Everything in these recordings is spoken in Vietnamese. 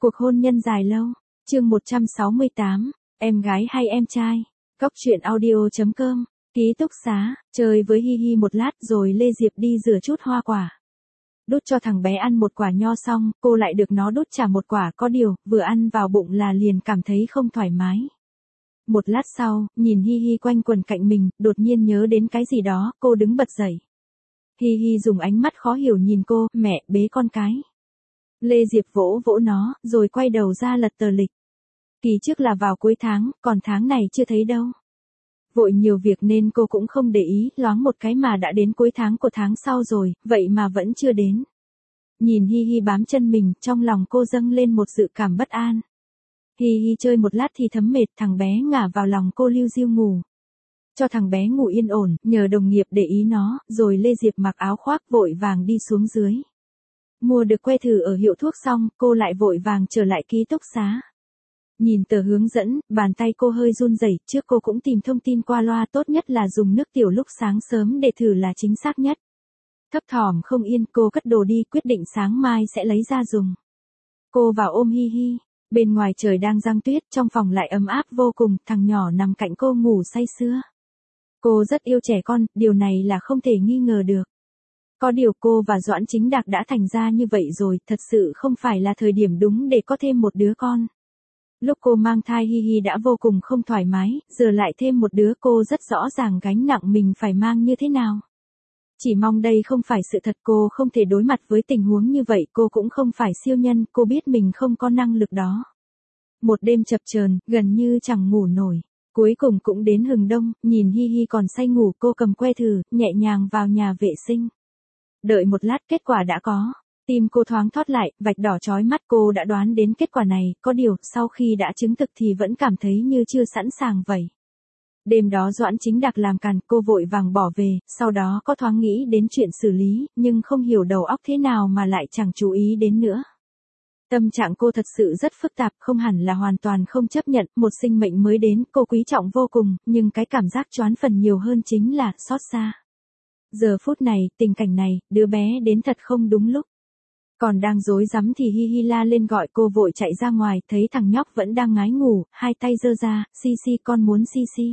Cuộc hôn nhân dài lâu. Chương 168. Em gái hay em trai? Cóc truyện audio.com. Ký túc xá, chơi với Hi Hi một lát rồi Lê Diệp đi rửa chút hoa quả. Đút cho thằng bé ăn một quả nho xong, cô lại được nó đút trả một quả, có điều, vừa ăn vào bụng là liền cảm thấy không thoải mái. Một lát sau, nhìn Hi Hi quanh quẩn cạnh mình, đột nhiên nhớ đến cái gì đó, cô đứng bật dậy. Hi Hi dùng ánh mắt khó hiểu nhìn cô, mẹ, bế con cái. Lê Diệp vỗ vỗ nó, rồi quay đầu ra lật tờ lịch. Kỳ trước là vào cuối tháng, còn tháng này chưa thấy đâu. Vội nhiều việc nên cô cũng không để ý, loáng một cái mà đã đến cuối tháng của tháng sau rồi, vậy mà vẫn chưa đến. Nhìn Hi Hi bám chân mình, trong lòng cô dâng lên một dự cảm bất an. Hi Hi chơi một lát thì thấm mệt, thằng bé ngả vào lòng cô liu riu ngủ. Cho thằng bé ngủ yên ổn, nhờ đồng nghiệp để ý nó, rồi Lê Diệp mặc áo khoác vội vàng đi xuống dưới. Mua được que thử ở hiệu thuốc xong, cô lại vội vàng trở lại ký túc xá. Nhìn tờ hướng dẫn, bàn tay cô hơi run rẩy, trước cô cũng tìm thông tin qua loa, tốt nhất là dùng nước tiểu lúc sáng sớm để thử là chính xác nhất. Thấp thỏm không yên, cô cất đồ đi, quyết định sáng mai sẽ lấy ra dùng. Cô vào ôm Hi Hi, bên ngoài trời đang giăng tuyết, trong phòng lại ấm áp vô cùng, thằng nhỏ nằm cạnh cô ngủ say sưa. Cô rất yêu trẻ con, điều này là không thể nghi ngờ được. Có điều cô và Doãn Chính Đạc đã thành ra như vậy rồi, thật sự không phải là thời điểm đúng để có thêm một đứa con. Lúc cô mang thai Hi Hi đã vô cùng không thoải mái, giờ lại thêm một đứa, cô rất rõ ràng gánh nặng mình phải mang như thế nào. Chỉ mong đây không phải sự thật, cô không thể đối mặt với tình huống như vậy, cô cũng không phải siêu nhân, cô biết mình không có năng lực đó. Một đêm chập chờn, gần như chẳng ngủ nổi. Cuối cùng cũng đến hừng đông, nhìn Hi Hi còn say ngủ, cô cầm que thử, nhẹ nhàng vào nhà vệ sinh. Đợi một lát kết quả đã có. Tim cô thoáng thót lại, vạch đỏ chói mắt, cô đã đoán đến kết quả này, có điều, sau khi đã chứng thực thì vẫn cảm thấy như chưa sẵn sàng vậy. Đêm đó Doãn Chính Đạc làm càn, cô vội vàng bỏ về, sau đó có thoáng nghĩ đến chuyện xử lý, nhưng không hiểu đầu óc thế nào mà lại chẳng chú ý đến nữa. Tâm trạng cô thật sự rất phức tạp, không hẳn là hoàn toàn không chấp nhận, một sinh mệnh mới đến, cô quý trọng vô cùng, nhưng cái cảm giác choán phần nhiều hơn chính là xót xa. Giờ phút này, tình cảnh này, đứa bé đến thật không đúng lúc. Còn đang rối rắm thì Hi Hi la lên gọi cô, vội chạy ra ngoài, thấy thằng nhóc vẫn đang ngái ngủ, hai tay giơ ra, "Si Si, con muốn Si Si."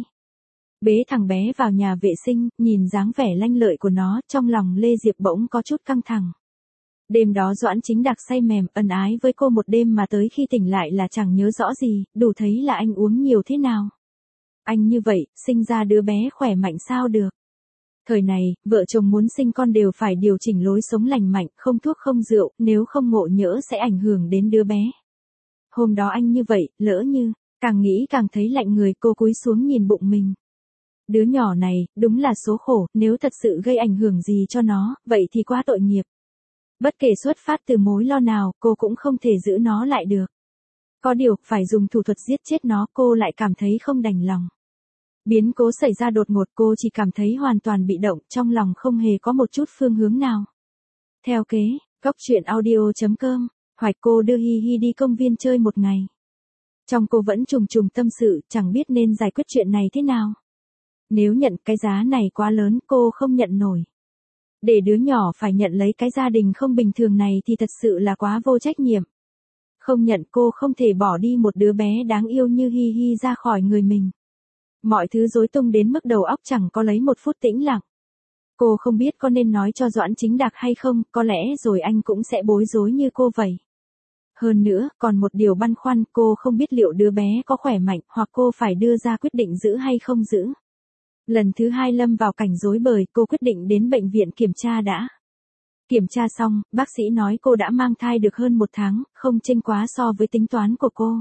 Bế thằng bé vào nhà vệ sinh, nhìn dáng vẻ lanh lợi của nó, trong lòng Lê Diệp bỗng có chút căng thẳng. Đêm đó Doãn Chính Đạc say mềm, ân ái với cô một đêm mà tới khi tỉnh lại là chẳng nhớ rõ gì, đủ thấy là anh uống nhiều thế nào. Anh như vậy, sinh ra đứa bé khỏe mạnh sao được. Thời này, vợ chồng muốn sinh con đều phải điều chỉnh lối sống lành mạnh, không thuốc không rượu, nếu không ngộ nhỡ sẽ ảnh hưởng đến đứa bé. Hôm đó anh như vậy, lỡ như, càng nghĩ càng thấy lạnh người, cô cúi xuống nhìn bụng mình. Đứa nhỏ này, đúng là số khổ, nếu thật sự gây ảnh hưởng gì cho nó, vậy thì quá tội nghiệp. Bất kể xuất phát từ mối lo nào, cô cũng không thể giữ nó lại được. Có điều, phải dùng thủ thuật giết chết nó, cô lại cảm thấy không đành lòng. Biến cố xảy ra đột ngột, cô chỉ cảm thấy hoàn toàn bị động, trong lòng không hề có một chút phương hướng nào. Theo kế, Cóc truyện audio.com, Hoạch cô đưa Hi Hi đi công viên chơi một ngày. Trong cô vẫn trùng trùng tâm sự, chẳng biết nên giải quyết chuyện này thế nào. Nếu nhận cái giá này quá lớn, cô không nhận nổi. Để đứa nhỏ phải nhận lấy cái gia đình không bình thường này thì thật sự là quá vô trách nhiệm. Không nhận, cô không thể bỏ đi một đứa bé đáng yêu như Hi Hi ra khỏi người mình. Mọi thứ rối tung đến mức đầu óc chẳng có lấy một phút tĩnh lặng. Cô không biết có nên nói cho Doãn Chính Đạc hay không, có lẽ rồi anh cũng sẽ bối rối như cô vậy. Hơn nữa, còn một điều băn khoăn, cô không biết liệu đứa bé có khỏe mạnh, hoặc cô phải đưa ra quyết định giữ hay không giữ. Lần thứ hai lâm vào cảnh rối bời, cô quyết định đến bệnh viện kiểm tra đã. Kiểm tra xong, bác sĩ nói cô đã mang thai được hơn một tháng, không chênh quá so với tính toán của cô.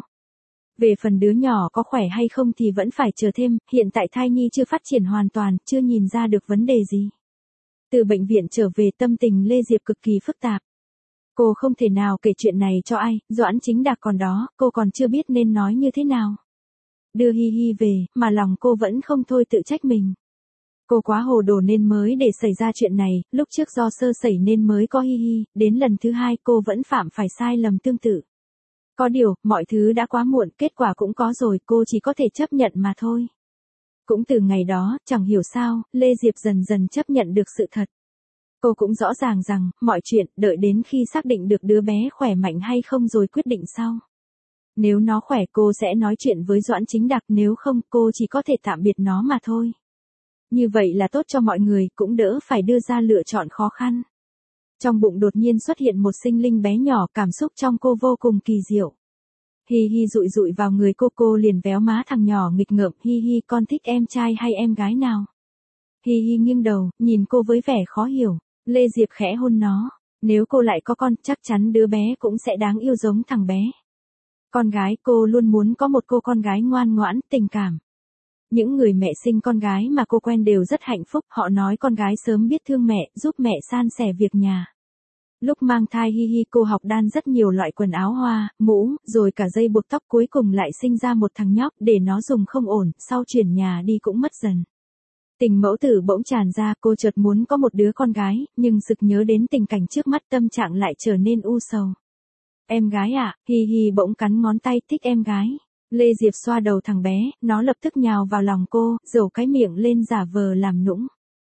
Về phần đứa nhỏ có khỏe hay không thì vẫn phải chờ thêm, hiện tại thai nhi chưa phát triển hoàn toàn, chưa nhìn ra được vấn đề gì. Từ bệnh viện trở về, tâm tình Lê Diệp cực kỳ phức tạp. Cô không thể nào kể chuyện này cho ai, Doãn Chính Đạc còn đó, cô còn chưa biết nên nói như thế nào. Đưa Hi Hi về, mà lòng cô vẫn không thôi tự trách mình. Cô quá hồ đồ nên mới để xảy ra chuyện này, lúc trước do sơ sẩy nên mới có Hi Hi, đến lần thứ hai cô vẫn phạm phải sai lầm tương tự. Có điều, mọi thứ đã quá muộn, kết quả cũng có rồi, cô chỉ có thể chấp nhận mà thôi. Cũng từ ngày đó, chẳng hiểu sao, Lê Diệp dần dần chấp nhận được sự thật. Cô cũng rõ ràng rằng, mọi chuyện, đợi đến khi xác định được đứa bé khỏe mạnh hay không rồi quyết định sau. Nếu nó khỏe cô sẽ nói chuyện với Doãn Chính Đạc, nếu không cô chỉ có thể tạm biệt nó mà thôi. Như vậy là tốt cho mọi người, cũng đỡ phải đưa ra lựa chọn khó khăn. Trong bụng đột nhiên xuất hiện một sinh linh bé nhỏ, cảm xúc trong cô vô cùng kỳ diệu. Hi Hi dụi dụi vào người cô liền véo má thằng nhỏ nghịch ngợm, Hi Hi con thích em trai hay em gái nào? Hi Hi nghiêng đầu, nhìn cô với vẻ khó hiểu. Lê Diệp khẽ hôn nó. Nếu cô lại có con, chắc chắn đứa bé cũng sẽ đáng yêu giống thằng bé. Con gái, cô luôn muốn có một cô con gái ngoan ngoãn, tình cảm. Những người mẹ sinh con gái mà cô quen đều rất hạnh phúc, họ nói con gái sớm biết thương mẹ, giúp mẹ san sẻ việc nhà. Lúc mang thai Hi Hi cô học đan rất nhiều loại quần áo hoa, mũ, rồi cả dây buộc tóc, cuối cùng lại sinh ra một thằng nhóc để nó dùng không ổn, sau chuyển nhà đi cũng mất dần. Tình mẫu tử bỗng tràn ra, cô chợt muốn có một đứa con gái, nhưng sực nhớ đến tình cảnh trước mắt tâm trạng lại trở nên u sầu. Em gái à, Hi Hi bỗng cắn ngón tay, thích em gái. Lê Diệp xoa đầu thằng bé, nó lập tức nhào vào lòng cô, dầu cái miệng lên giả vờ làm nũng.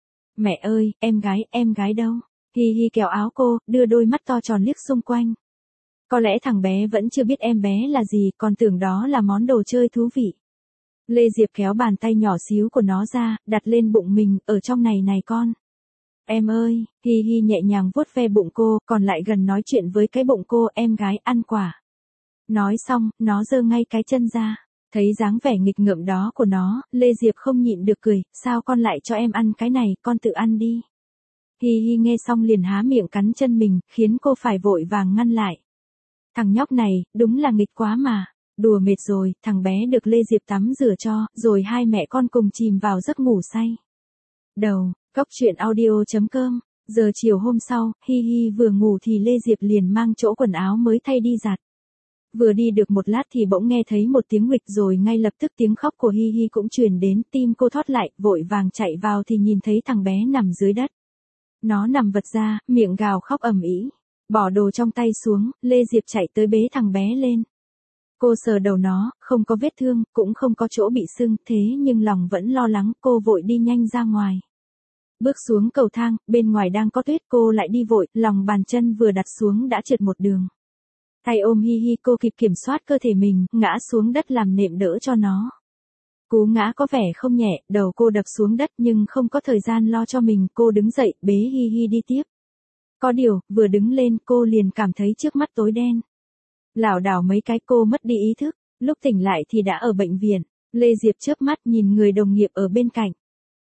Mẹ ơi, em gái đâu? Hi Hi kéo áo cô, đưa đôi mắt to tròn liếc xung quanh. Có lẽ thằng bé vẫn chưa biết em bé là gì, còn tưởng đó là món đồ chơi thú vị. Lê Diệp kéo bàn tay nhỏ xíu của nó ra, đặt lên bụng mình, ở trong này này con. Em ơi, Hi Hi nhẹ nhàng vuốt ve bụng cô, còn lại gần nói chuyện với cái bụng cô, em gái ăn quả. Nói xong, nó giơ ngay cái chân ra. Thấy dáng vẻ nghịch ngợm đó của nó, Lê Diệp không nhịn được cười, sao con lại cho em ăn cái này, con tự ăn đi. Hi Hi nghe xong liền há miệng cắn chân mình, khiến cô phải vội vàng ngăn lại. Thằng nhóc này, đúng là nghịch quá mà. Đùa mệt rồi, thằng bé được Lê Diệp tắm rửa cho, rồi hai mẹ con cùng chìm vào giấc ngủ say. Đầu, Cóc truyện audio.com. Giờ chiều hôm sau, Hi Hi vừa ngủ thì Lê Diệp liền mang chỗ quần áo mới thay đi giặt. Vừa đi được một lát thì bỗng nghe thấy một tiếng nguịch, rồi ngay lập tức tiếng khóc của Hi Hi cũng truyền đến, tim cô thót lại, vội vàng chạy vào thì nhìn thấy thằng bé nằm dưới đất. Nó nằm vật ra, miệng gào khóc ầm ĩ. Bỏ đồ trong tay xuống, Lê Diệp chạy tới bế thằng bé lên. Cô sờ đầu nó, không có vết thương, cũng không có chỗ bị sưng, thế nhưng lòng vẫn lo lắng, cô vội đi nhanh ra ngoài. Bước xuống cầu thang, bên ngoài đang có tuyết, cô lại đi vội, lòng bàn chân vừa đặt xuống đã trượt một đường. Tay ôm Hi Hi, cô kịp kiểm soát cơ thể mình, ngã xuống đất làm nệm đỡ cho nó. Cú ngã có vẻ không nhẹ, đầu cô đập xuống đất nhưng không có thời gian lo cho mình, cô đứng dậy, bế Hi Hi đi tiếp. Có điều, vừa đứng lên cô liền cảm thấy trước mắt tối đen. Lảo đảo mấy cái cô mất đi ý thức, lúc tỉnh lại thì đã ở bệnh viện. Lê Diệp chớp mắt nhìn người đồng nghiệp ở bên cạnh.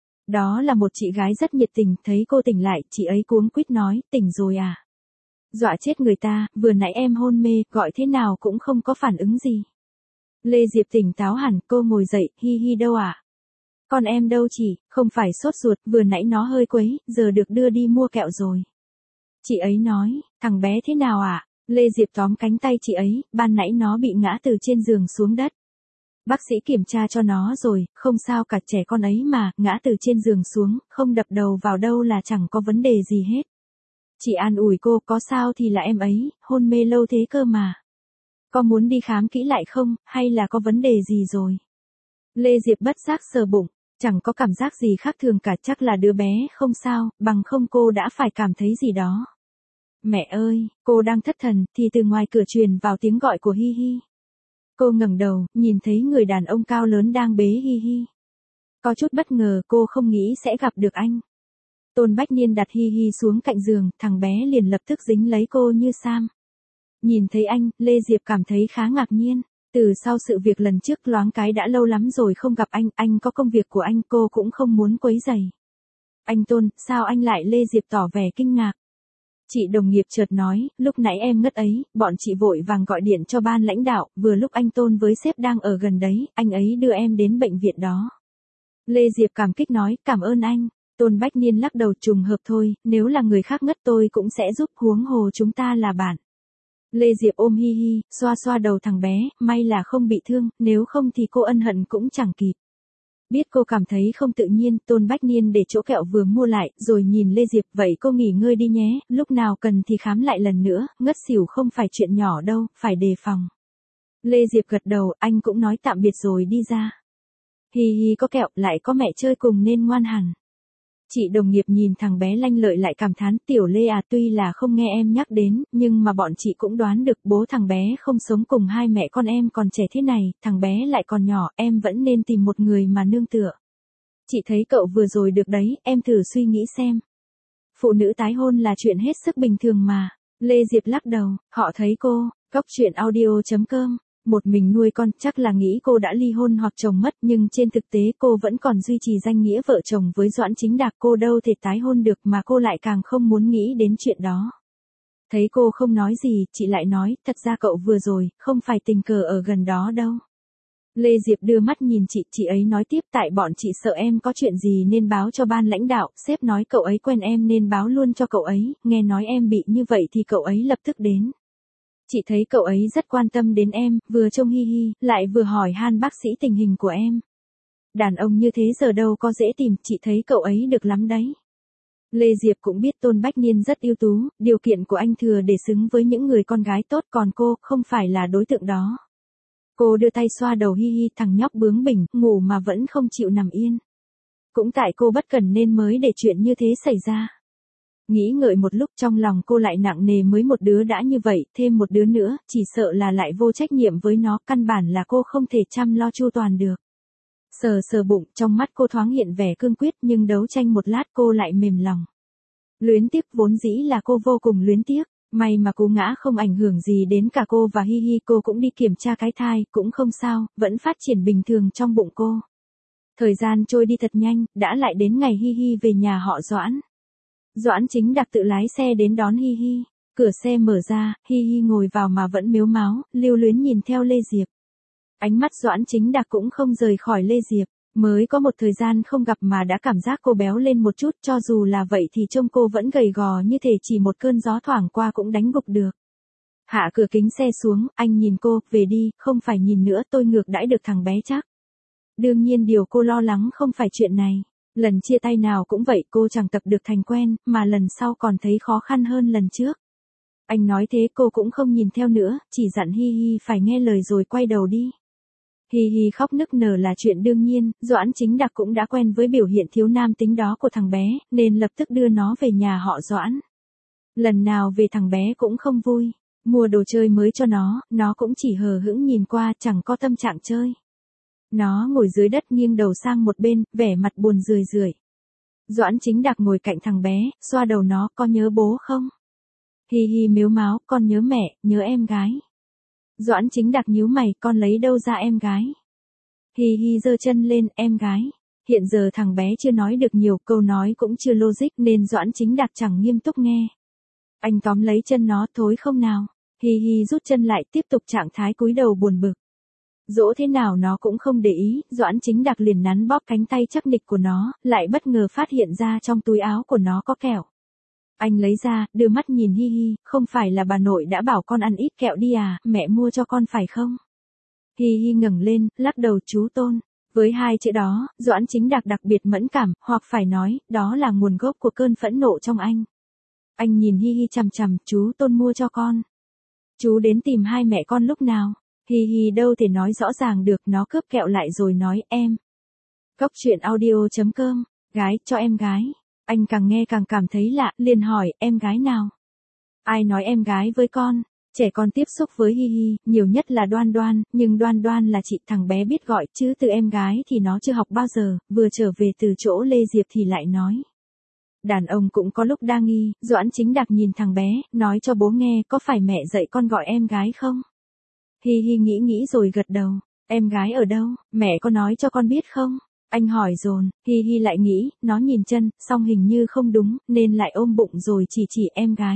Đó là một chị gái rất nhiệt tình, thấy cô tỉnh lại, chị ấy cuống quýt nói, tỉnh rồi à? Dọa chết người ta, vừa nãy em hôn mê, gọi thế nào cũng không có phản ứng gì. Lê Diệp tỉnh táo hẳn, cô ngồi dậy, Hi Hi đâu ạ? Con em đâu chị, không phải sốt ruột, vừa nãy nó hơi quấy, giờ được đưa đi mua kẹo rồi. Chị ấy nói, thằng bé thế nào ạ? Lê Diệp tóm cánh tay chị ấy, ban nãy nó bị ngã từ trên giường xuống đất. Bác sĩ kiểm tra cho nó rồi, không sao cả, trẻ con ấy mà, ngã từ trên giường xuống, không đập đầu vào đâu là chẳng có vấn đề gì hết. Chị an ủi cô, có sao thì là em ấy, hôn mê lâu thế cơ mà. Có muốn đi khám kỹ lại không, hay là có vấn đề gì rồi? Lê Diệp bất giác sờ bụng, chẳng có cảm giác gì khác thường cả, chắc là đứa bé không sao, bằng không cô đã phải cảm thấy gì đó. Mẹ ơi, cô đang thất thần, thì từ ngoài cửa truyền vào tiếng gọi của Hi Hi. Cô ngẩng đầu, nhìn thấy người đàn ông cao lớn đang bế Hi Hi. Có chút bất ngờ, cô không nghĩ sẽ gặp được anh. Tôn Bách Niên đặt Hi Hi xuống cạnh giường, thằng bé liền lập tức dính lấy cô như sam. Nhìn thấy anh, Lê Diệp cảm thấy khá ngạc nhiên. Từ sau sự việc lần trước loáng cái đã lâu lắm rồi không gặp anh có công việc của anh, cô cũng không muốn quấy rầy. Anh Tôn, sao anh lại? Lê Diệp tỏ vẻ kinh ngạc. Chị đồng nghiệp chợt nói, lúc nãy em ngất ấy, bọn chị vội vàng gọi điện cho ban lãnh đạo, vừa lúc anh Tôn với sếp đang ở gần đấy, anh ấy đưa em đến bệnh viện đó. Lê Diệp cảm kích nói, cảm ơn anh. Tôn Bách Niên lắc đầu, trùng hợp thôi, nếu là người khác ngất tôi cũng sẽ giúp, huống hồ chúng ta là bạn. Lê Diệp ôm Hi Hi, xoa xoa đầu thằng bé, may là không bị thương, nếu không thì cô ân hận cũng chẳng kịp. Biết cô cảm thấy không tự nhiên, Tôn Bách Niên để chỗ kẹo vừa mua lại, rồi nhìn Lê Diệp, vậy cô nghỉ ngơi đi nhé, lúc nào cần thì khám lại lần nữa, ngất xỉu không phải chuyện nhỏ đâu, phải đề phòng. Lê Diệp gật đầu, anh cũng nói tạm biệt rồi đi ra. Hi Hi có kẹo, lại có mẹ chơi cùng nên ngoan hẳn. Chị đồng nghiệp nhìn thằng bé lanh lợi lại cảm thán, Tiểu Lê à, tuy là không nghe em nhắc đến, nhưng mà bọn chị cũng đoán được bố thằng bé không sống cùng hai mẹ con em còn trẻ thế này, thằng bé lại còn nhỏ, em vẫn nên tìm một người mà nương tựa. Chị thấy cậu vừa rồi được đấy, em thử suy nghĩ xem. Phụ nữ tái hôn là chuyện hết sức bình thường mà. Lê Diệp lắc đầu, họ thấy cô, Cóc truyện audio.com, một mình nuôi con, chắc là nghĩ cô đã ly hôn hoặc chồng mất, nhưng trên thực tế cô vẫn còn duy trì danh nghĩa vợ chồng với Doãn Chính Đạc, cô đâu thể tái hôn được mà cô lại càng không muốn nghĩ đến chuyện đó. Thấy cô không nói gì, chị lại nói, thật ra cậu vừa rồi, không phải tình cờ ở gần đó đâu. Lê Diệp đưa mắt nhìn chị ấy nói tiếp, tại bọn chị sợ em có chuyện gì nên báo cho ban lãnh đạo, sếp nói cậu ấy quen em nên báo luôn cho cậu ấy, nghe nói em bị như vậy thì cậu ấy lập tức đến. Chị thấy cậu ấy rất quan tâm đến em, vừa trông hi hi, lại vừa hỏi han bác sĩ tình hình của em. Đàn ông như thế giờ đâu có dễ tìm, chị thấy cậu ấy được lắm đấy. Lê Diệp cũng biết Tôn Bách Niên rất ưu tú, điều kiện của anh thừa để xứng với những người con gái tốt, còn cô không phải là đối tượng đó. Cô đưa tay xoa đầu hi hi, thằng nhóc bướng bỉnh, ngủ mà vẫn không chịu nằm yên. Cũng tại cô bất cẩn nên mới để chuyện như thế xảy ra. Nghĩ ngợi một lúc trong lòng cô lại nặng nề, mới một đứa đã như vậy, thêm một đứa nữa, chỉ sợ là lại vô trách nhiệm với nó, căn bản là cô không thể chăm lo chu toàn được. Sờ sờ bụng, trong mắt cô thoáng hiện vẻ cương quyết, nhưng đấu tranh một lát cô lại mềm lòng. Luyến tiếc vốn dĩ là cô vô cùng luyến tiếc, may mà cú ngã không ảnh hưởng gì đến cả cô và hi hi, cô cũng đi kiểm tra cái thai, cũng không sao, vẫn phát triển bình thường trong bụng cô. Thời gian trôi đi thật nhanh, đã lại đến ngày hi hi về nhà họ Doãn. Doãn Chính Đạc tự lái xe đến đón hi hi, cửa xe mở ra, hi hi ngồi vào mà vẫn mếu máo, lưu luyến nhìn theo Lê Diệp. Ánh mắt Doãn Chính Đạc cũng không rời khỏi Lê Diệp, mới có một thời gian không gặp mà đã cảm giác cô béo lên một chút, cho dù là vậy thì trông cô vẫn gầy gò như thể chỉ một cơn gió thoảng qua cũng đánh gục được. Hạ cửa kính xe xuống, anh nhìn cô, về đi, không phải nhìn nữa, tôi ngược đãi được thằng bé chắc. Đương nhiên điều cô lo lắng không phải chuyện này. Lần chia tay nào cũng vậy, cô chẳng tập được thành quen, mà lần sau còn thấy khó khăn hơn lần trước. Anh nói thế cô cũng không nhìn theo nữa, chỉ dặn hi hi phải nghe lời rồi quay đầu đi. Hi hi khóc nức nở là chuyện đương nhiên, Doãn Chính Đạc cũng đã quen với biểu hiện thiếu nam tính đó của thằng bé, nên lập tức đưa nó về nhà họ Doãn. Lần nào về thằng bé cũng không vui, mua đồ chơi mới cho nó cũng chỉ hờ hững nhìn qua, chẳng có tâm trạng chơi. Nó ngồi dưới đất nghiêng đầu sang một bên, vẻ mặt buồn rười rượi. Doãn Chính Đạc ngồi cạnh thằng bé, xoa đầu nó, có nhớ bố không? Hi hi mếu máo, con nhớ mẹ, nhớ em gái. Doãn Chính Đạc nhíu mày, con lấy đâu ra em gái? Hi hi giơ chân lên, em gái. Hiện giờ thằng bé chưa nói được nhiều, câu nói cũng chưa logic nên Doãn Chính Đạc chẳng nghiêm túc nghe. Anh tóm lấy chân nó, thối không nào? Hi hi rút chân lại, tiếp tục trạng thái cúi đầu buồn bực. Dỗ thế nào nó cũng không để ý, Doãn Chính Đạc liền nắn bóp cánh tay chắc nịch của nó, lại bất ngờ phát hiện ra trong túi áo của nó có kẹo. Anh lấy ra, đưa mắt nhìn hi hi, không phải là bà nội đã bảo con ăn ít kẹo đi à, mẹ mua cho con phải không? Hi hi ngẩng lên, lắc đầu, chú Tôn. Với hai chữ đó, Doãn Chính Đạc đặc biệt mẫn cảm, hoặc phải nói, đó là nguồn gốc của cơn phẫn nộ trong anh. Anh nhìn hi hi chằm chằm, chú Tôn mua cho con. Chú đến tìm hai mẹ con lúc nào? Hi hi đâu thể nói rõ ràng được, nó cướp kẹo lại rồi nói, em. Cóc truyện audio.com, gái, cho em gái. Anh càng nghe càng cảm thấy lạ, liền hỏi, em gái nào? Ai nói em gái với con? Trẻ con tiếp xúc với hi hi, nhiều nhất là Đoan Đoan, nhưng Đoan Đoan là chị, thằng bé biết gọi, chứ từ em gái thì nó chưa học bao giờ, vừa trở về từ chỗ Lê Diệp thì lại nói. Đàn ông cũng có lúc đa nghi, Doãn Chính Đạc nhìn thằng bé, nói cho bố nghe, có phải mẹ dạy con gọi em gái không? Hi hi nghĩ rồi gật đầu, em gái ở đâu, mẹ có nói cho con biết không? Anh hỏi dồn, hi hi lại nghĩ, nó nhìn chân, song hình như không đúng, nên lại ôm bụng rồi chỉ em gái.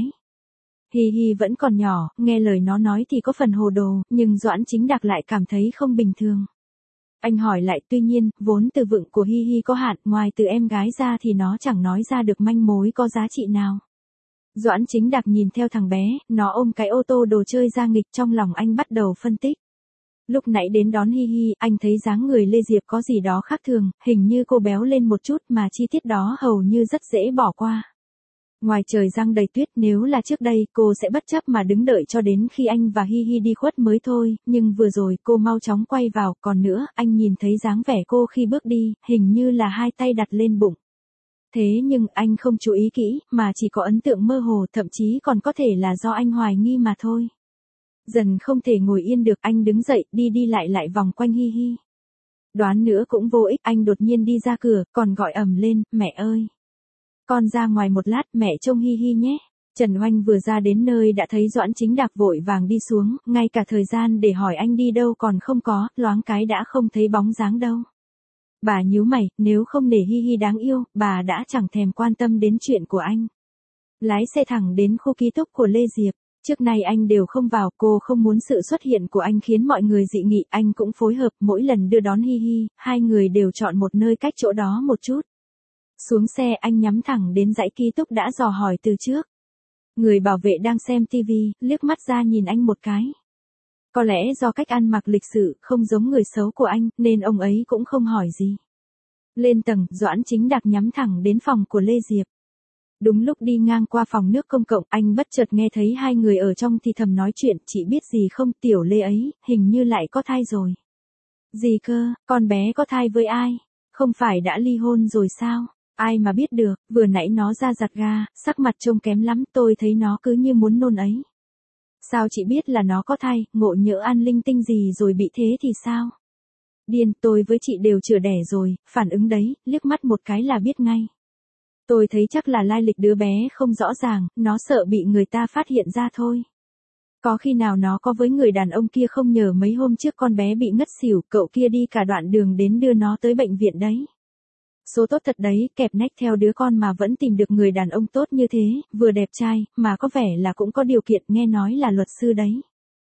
Hi hi vẫn còn nhỏ, nghe lời nó nói thì có phần hồ đồ, nhưng Doãn Chính Đạc lại cảm thấy không bình thường. Anh hỏi lại, tuy nhiên, vốn từ vựng của hi hi có hạn, ngoài từ em gái ra thì nó chẳng nói ra được manh mối có giá trị nào. Doãn Chính Đạc nhìn theo thằng bé, nó ôm cái ô tô đồ chơi ra nghịch, trong lòng anh bắt đầu phân tích. Lúc nãy đến đón hi hi, anh thấy dáng người Lê Diệp có gì đó khác thường, hình như cô béo lên một chút mà chi tiết đó hầu như rất dễ bỏ qua. Ngoài trời giăng đầy tuyết, nếu là trước đây cô sẽ bất chấp mà đứng đợi cho đến khi anh và hi hi đi khuất mới thôi, nhưng vừa rồi cô mau chóng quay vào, còn nữa, anh nhìn thấy dáng vẻ cô khi bước đi, hình như là hai tay đặt lên bụng. Thế nhưng anh không chú ý kỹ, mà chỉ có ấn tượng mơ hồ, thậm chí còn có thể là do anh hoài nghi mà thôi. Dần không thể ngồi yên được, anh đứng dậy, đi đi lại lại vòng quanh Hi Hi. Đoán nữa cũng vô ích, anh đột nhiên đi ra cửa, còn gọi ầm lên, mẹ ơi. Con ra ngoài một lát, mẹ trông Hi Hi nhé. Trần Oanh vừa ra đến nơi đã thấy Doãn Chính Đạc vội vàng đi xuống, ngay cả thời gian để hỏi anh đi đâu còn không có, loáng cái đã không thấy bóng dáng đâu. Bà nhíu mày, nếu không để Hi Hi đáng yêu, bà đã chẳng thèm quan tâm đến chuyện của anh. Lái xe thẳng đến khu ký túc của Lê Diệp. Trước nay anh đều không vào, cô không muốn sự xuất hiện của anh khiến mọi người dị nghị, anh cũng phối hợp, mỗi lần đưa đón Hi Hi, hai người đều chọn một nơi cách chỗ đó một chút. Xuống xe anh nhắm thẳng đến dãy ký túc đã dò hỏi từ trước. Người bảo vệ đang xem tivi, liếc mắt ra nhìn anh một cái. Có lẽ do cách ăn mặc lịch sự, không giống người xấu của anh, nên ông ấy cũng không hỏi gì. Lên tầng, Doãn Chính Đạc nhắm thẳng đến phòng của Lê Diệp. Đúng lúc đi ngang qua phòng nước công cộng, anh bất chợt nghe thấy hai người ở trong thì thầm nói chuyện, chị biết gì không, tiểu Lê ấy, hình như lại có thai rồi. Gì cơ, con bé có thai với ai? Không phải đã ly hôn rồi sao? Ai mà biết được, vừa nãy nó ra giặt ga, sắc mặt trông kém lắm, tôi thấy nó cứ như muốn nôn ấy. Sao chị biết là nó có thai, ngộ nhỡ ăn linh tinh gì rồi bị thế thì sao? Điên, tôi với chị đều chữa đẻ rồi, phản ứng đấy, liếc mắt một cái là biết ngay. Tôi thấy chắc là lai lịch đứa bé không rõ ràng, nó sợ bị người ta phát hiện ra thôi. Có khi nào nó có với người đàn ông kia không, nhờ mấy hôm trước con bé bị ngất xỉu, cậu kia đi cả đoạn đường đến đưa nó tới bệnh viện đấy. Số tốt thật đấy, kẹp nách theo đứa con mà vẫn tìm được người đàn ông tốt như thế, vừa đẹp trai, mà có vẻ là cũng có điều kiện, nghe nói là luật sư đấy.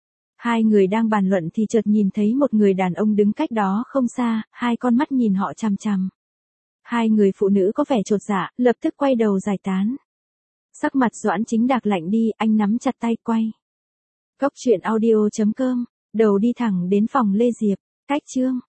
Hai người đang bàn luận thì chợt nhìn thấy một người đàn ông đứng cách đó không xa, hai con mắt nhìn họ chằm chằm. Hai người phụ nữ có vẻ chột dạ, lập tức quay đầu giải tán. Sắc mặt Doãn Chính Đạc lạnh đi, anh nắm chặt tay quay. Cốc truyện audio.com, đầu đi thẳng đến phòng Lê Diệp, cách chương.